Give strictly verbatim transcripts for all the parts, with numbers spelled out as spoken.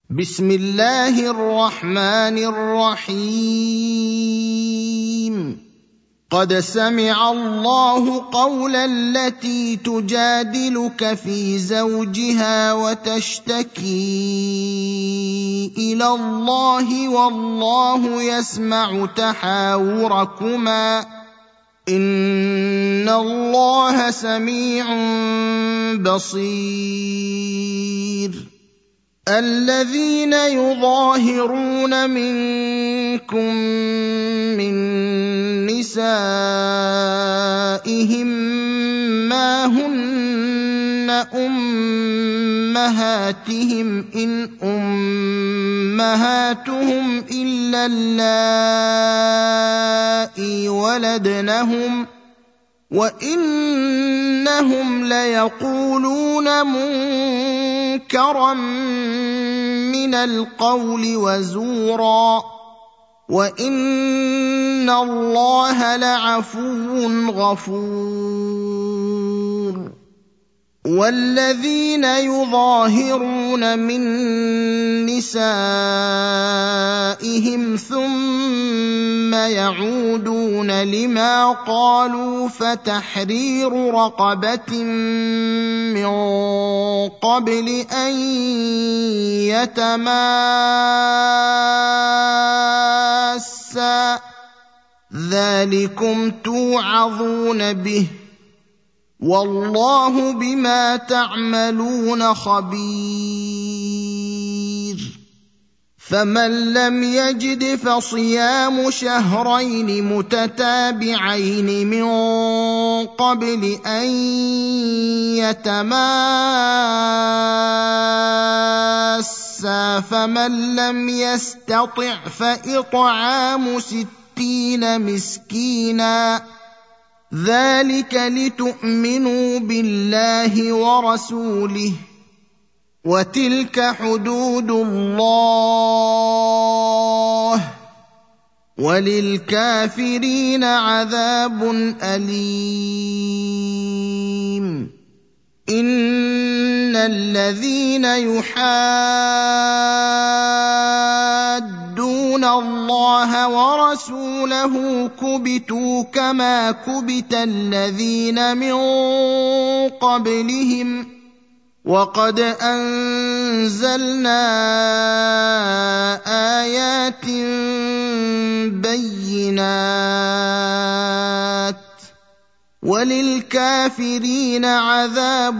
بسم الله الرحمن الرحيم. قد سمع الله قول التي تجادلك في زوجها وتشتكي إلى الله والله يسمع تحاوركما إن الله سميع بصير. الذين يظاهرون منكم من نسائهم ما هن أمهاتهم إن أمهاتهم إلا اللائي ولدنهم وإنهم ليقولون منكرا من القول وزورا وإن الله لعفو غفور. والذين يظاهرون من نسائهم ثم يعودون لما قالوا فتحرير رقبة من قبل أن يتماسا ذلكم توعظون به والله بما تعملون خبير. فمن لم يجد فصيام شهرين متتابعين من قبل أن يتماسا فمن لم يستطع فإطعام ستين مسكينا ذلك لتؤمنوا بالله ورسوله وتلك حدود الله وللكافرين عذاب أليم. إن الذين يحادون الله ورسوله كبتوا كما كبت الذين من قبلهم وقد أنزلنا آيات بينات وللكافرين عذاب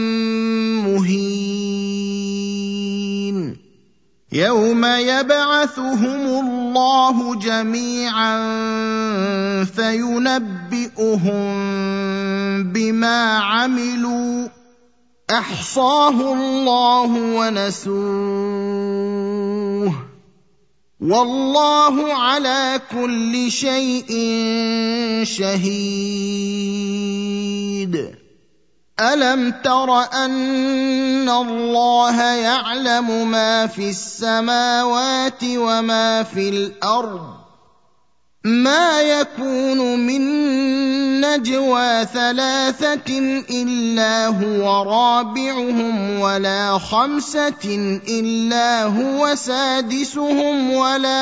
مهين. يوم يبعثهم الله جميعا فينبئهم بما عملوا أحصاه الله ونسوه والله على كل شيء شهيد. ألم تر أن الله يعلم ما في السماوات وما في الأرض ما يكون من نجوى ثلاثة إلا هو رابعهم ولا خمسة إلا هو سادسهم ولا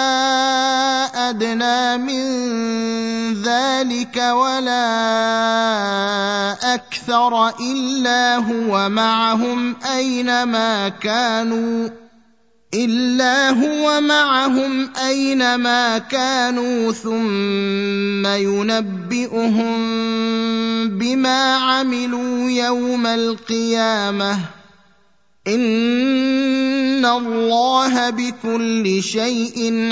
أدنى من ذلك ولا أكثر إلا هو معهم أينما كانوا إلا هو معهم أينما كانوا ثم ينبئهم بما عملوا يوم القيامة إن الله بكل شيء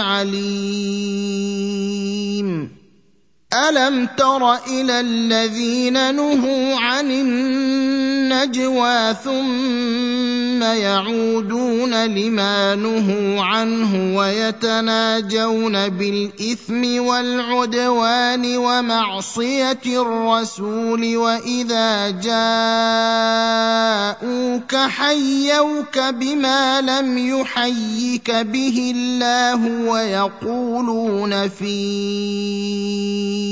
عليم. ألم تر إلى الذين نهوا عن النجوى ثم يعودون لما نهوا عنه ويتناجون بالإثم والعدوان ومعصية الرسول وإذا جاءوك حيوك بما لم يحيك به الله ويقولون في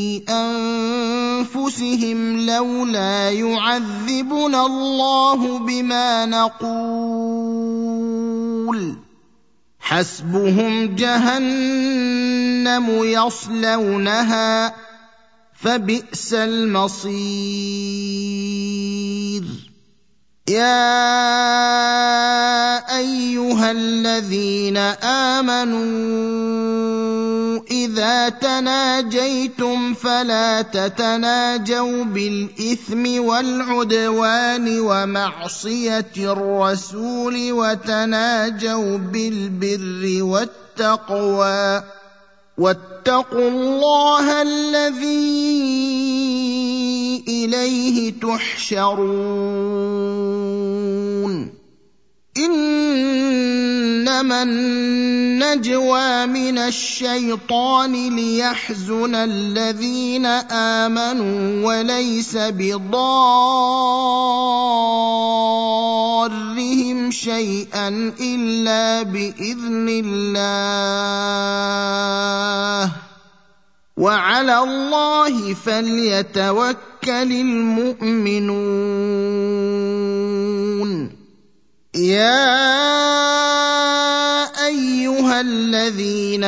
أنفسهم لولا يعذبنا الله بما نقول الرسول حسبهم جهنم يصلونها فبئس المصير يا ايها الذين امنوا اذا تناجيتم فلا تتناجوا بالاثم والعدوان ومعصيه الرسول وتناجوا بالبر والتقوى واتقوا الله الذي اليه تحشرون انما النجوى من الشيطان ليحزن الذين امنوا وليس بضارهم شيئا الا باذن الله وعلى الله فليتوكل المؤمنون يا ايها الذين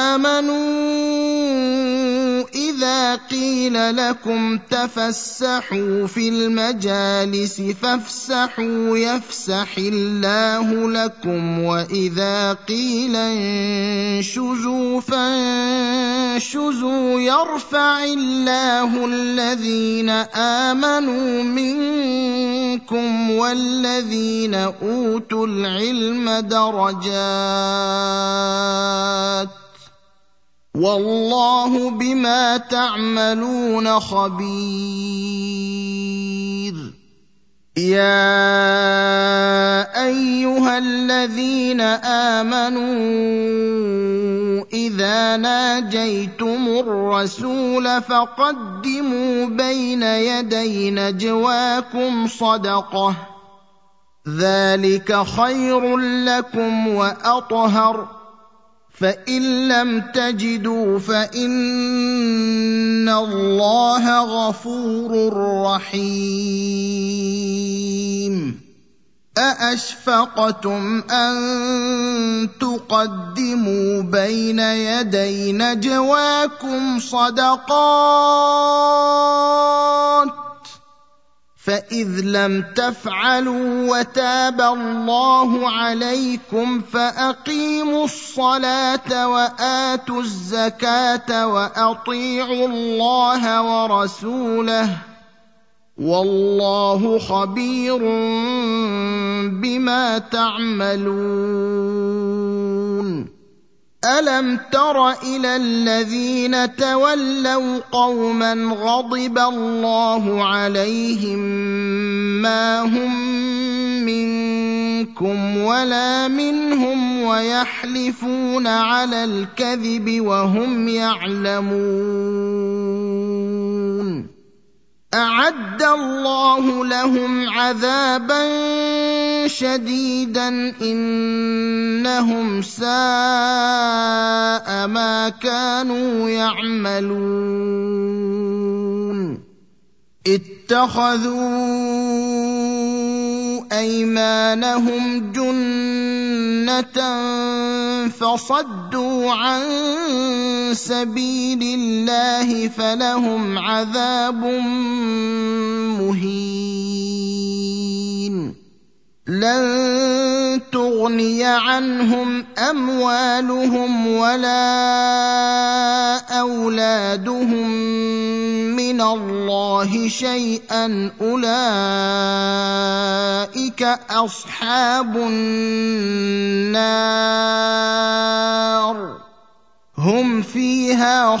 امنوا اذا قيل لكم تفسحوا في المجالس فافسحوا يفسح الله لكم واذا قيل انشزوا فانشزوا يرفع الله الذين امنوا منكم والذين اوتوا العلم درجات والله بما تعملون خبير يا ايها الذين امنوا اذا ناجيتم الرسول فقدموا بين يدي نجواكم صدقه ذلك خير لكم واطهر فان لم تجدوا فان الله غفور رحيم ااشفقتم ان تقدموا بين يدي نجواكم صدقات فإذ لم تفعلوا وتاب الله عليكم فأقيموا الصلاة وآتوا الزكاة وأطيعوا الله ورسوله والله خبير بما تعملون ألم تر إلى الذين تولوا قوما غضب الله عليهم ما هم منكم ولا منهم ويحلفون على الكذب وهم يعلمون أعد الله لهم عذابا شديدا إنهم ساء ما كانوا يعملون اتخذوا أيمانهم جنة فصدوا عن سبيل الله فلهم عذاب مهين لن تغني عنهم أموالهم ولا أولادهم من الله شيئا أولئك أصحاب النار هم فيها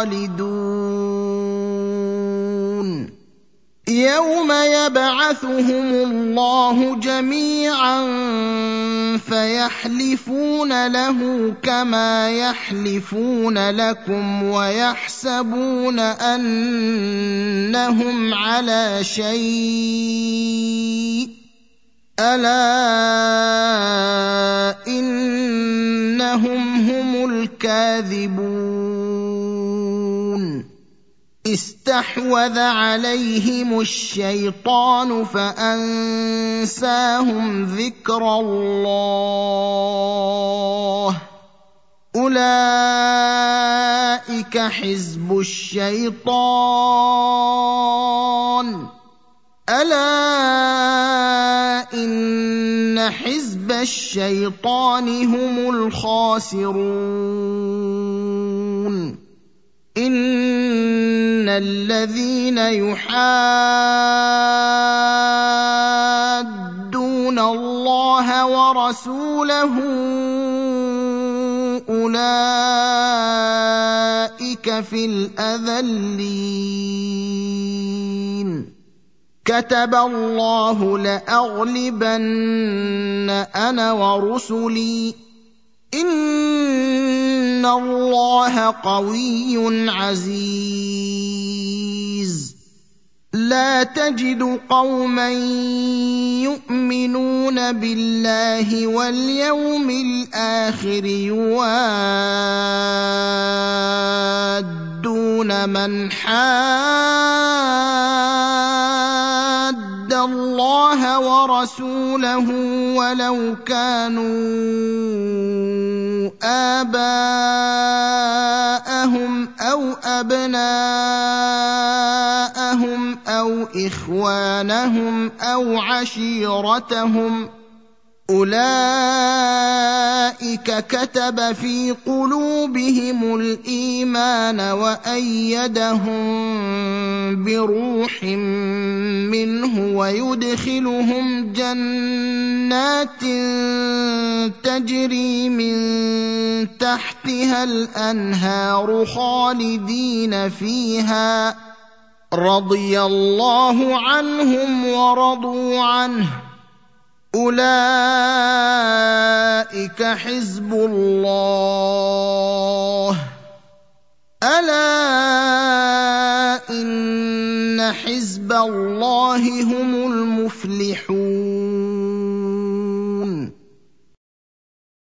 خالدون يوم يبعثهم الله جميعا فيحلفون له كما يحلفون لكم ويحسبون أنهم على شيء ألا إنهم هم الكاذبون استحوذ عليهم الشيطان فأنساهم ذكر الله أولئك حزب الشيطان ألا إن حزب الشيطان هم الخاسرون إن الذين يحادون الله ورسوله أولئك في الأذلين كتب الله لأغلبن أنا ورسلي إن الله قوي عزيز لا تجد قوما يؤمنون بالله واليوم الآخر يوادون من حاد الله ورسوله ولو كانوا آباءهم أو أبناءهم أو إخوانهم أو عشيرتهم أولئك كتب في قلوبهم الإيمان وأيدهم بروح منه ويدخلهم جنات تجري من تحتها الأنهار خالدين فيها رضي الله عنهم ورضوا عنه أولئك حزب الله ألا إن حزب الله هم المفلحون